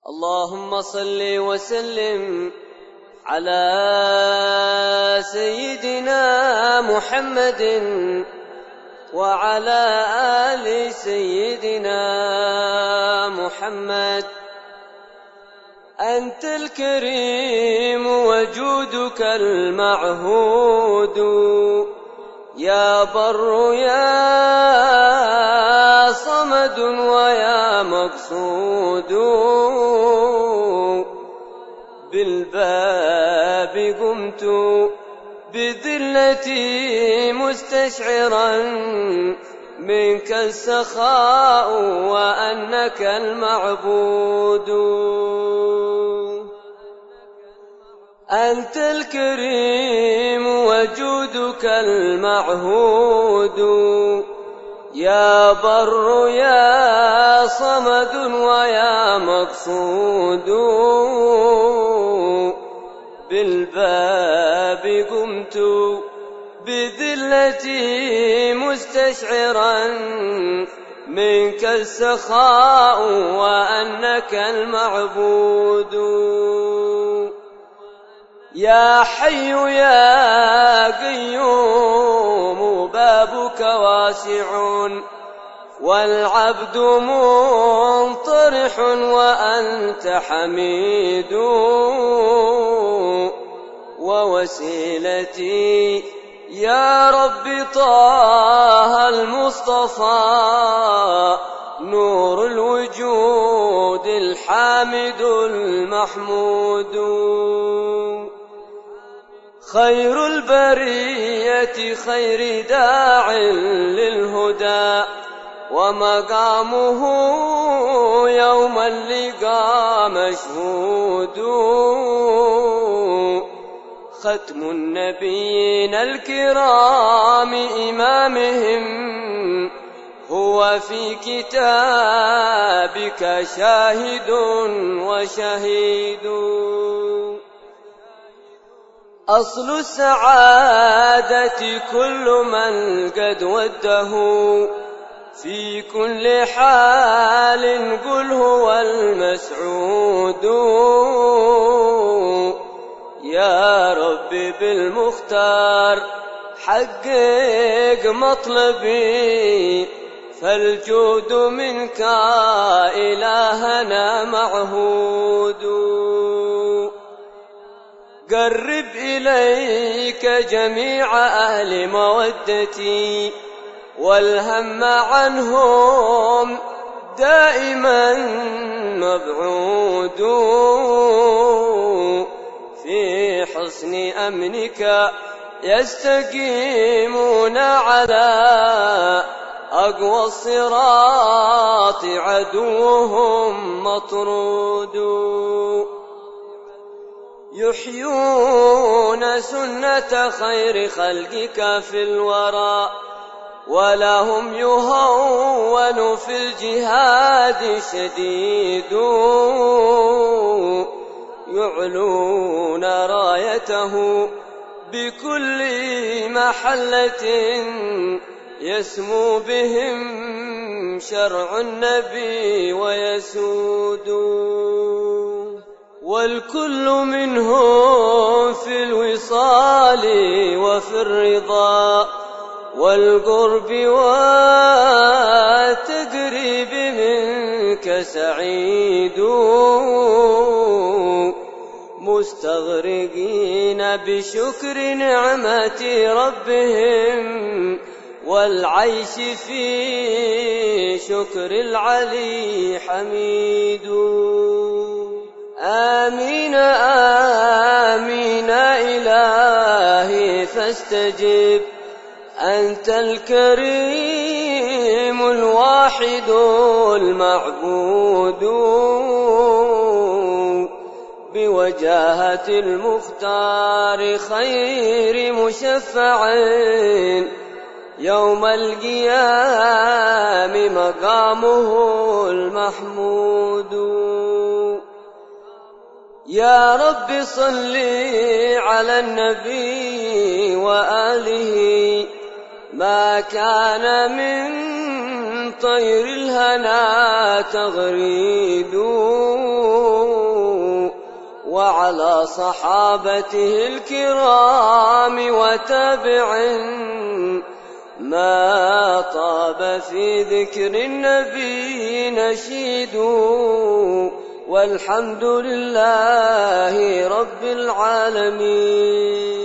اللهم صل وسلم على سيدنا محمد وعلى آل سيدنا محمد. أنت الكريم وجودك المعهود، يا بر يا صمد ويا مقصود. بالباب قمت بذلتي مستشعرا منك السخاء وأنك المعبود. أنت الكريم وجودك المعهود، يا بر يا صمد ويا مقصود. بالباب قمت بذلتي مستشعرا منك السخاء وأنك المعبود. يا حي يا قيوم بابك واسع والعبد منطرح وأنت حميد. ووسيلتي يا رب طه المصطفى، نور الوجود الحامد المحمود. خير البرية خير داع للهدى، ومقامه يوم اللقاء مشهود. ختم النبيين الكرام إمامهم، هو في كتابك شاهد وشهيد. أصل السعادة كل من قد وده، في كل حال قل هو المسعود. يا رب بالمختار حقق مطلبي، فالجود منك إلهنا معهود. قرب إليك جميع أهل مودتي، والهم عنهم دائما مبعود. في حسن أمنك يستقيمون على أقوى الصراط، عدوهم مطرود. يحيون سنة خير خلقك في الورى، ولهم يهون في الجهاد شديد. يعلون رايته بكل محلة، يسمو بهم شرع النبي ويسود. والكل منهم في الوصال وفي الرضا والقرب والتقريب منك سعيد. مستغرقين بشكر نعمة ربهم، والعيش في شكر العلي حميد. آمين آمين إلهي فاستجب، أنت الكريم الواحد المعبود. بوجاهة المختار خير مشفع، يوم القيام مقامه المحمود. يا رب صل على النبي وآله، ما كان من طير الهنا تغريد. وعلى صحابته الكرام وتابعين ما طاب في ذكر النبي نشيد والحمد لله رب العالمين.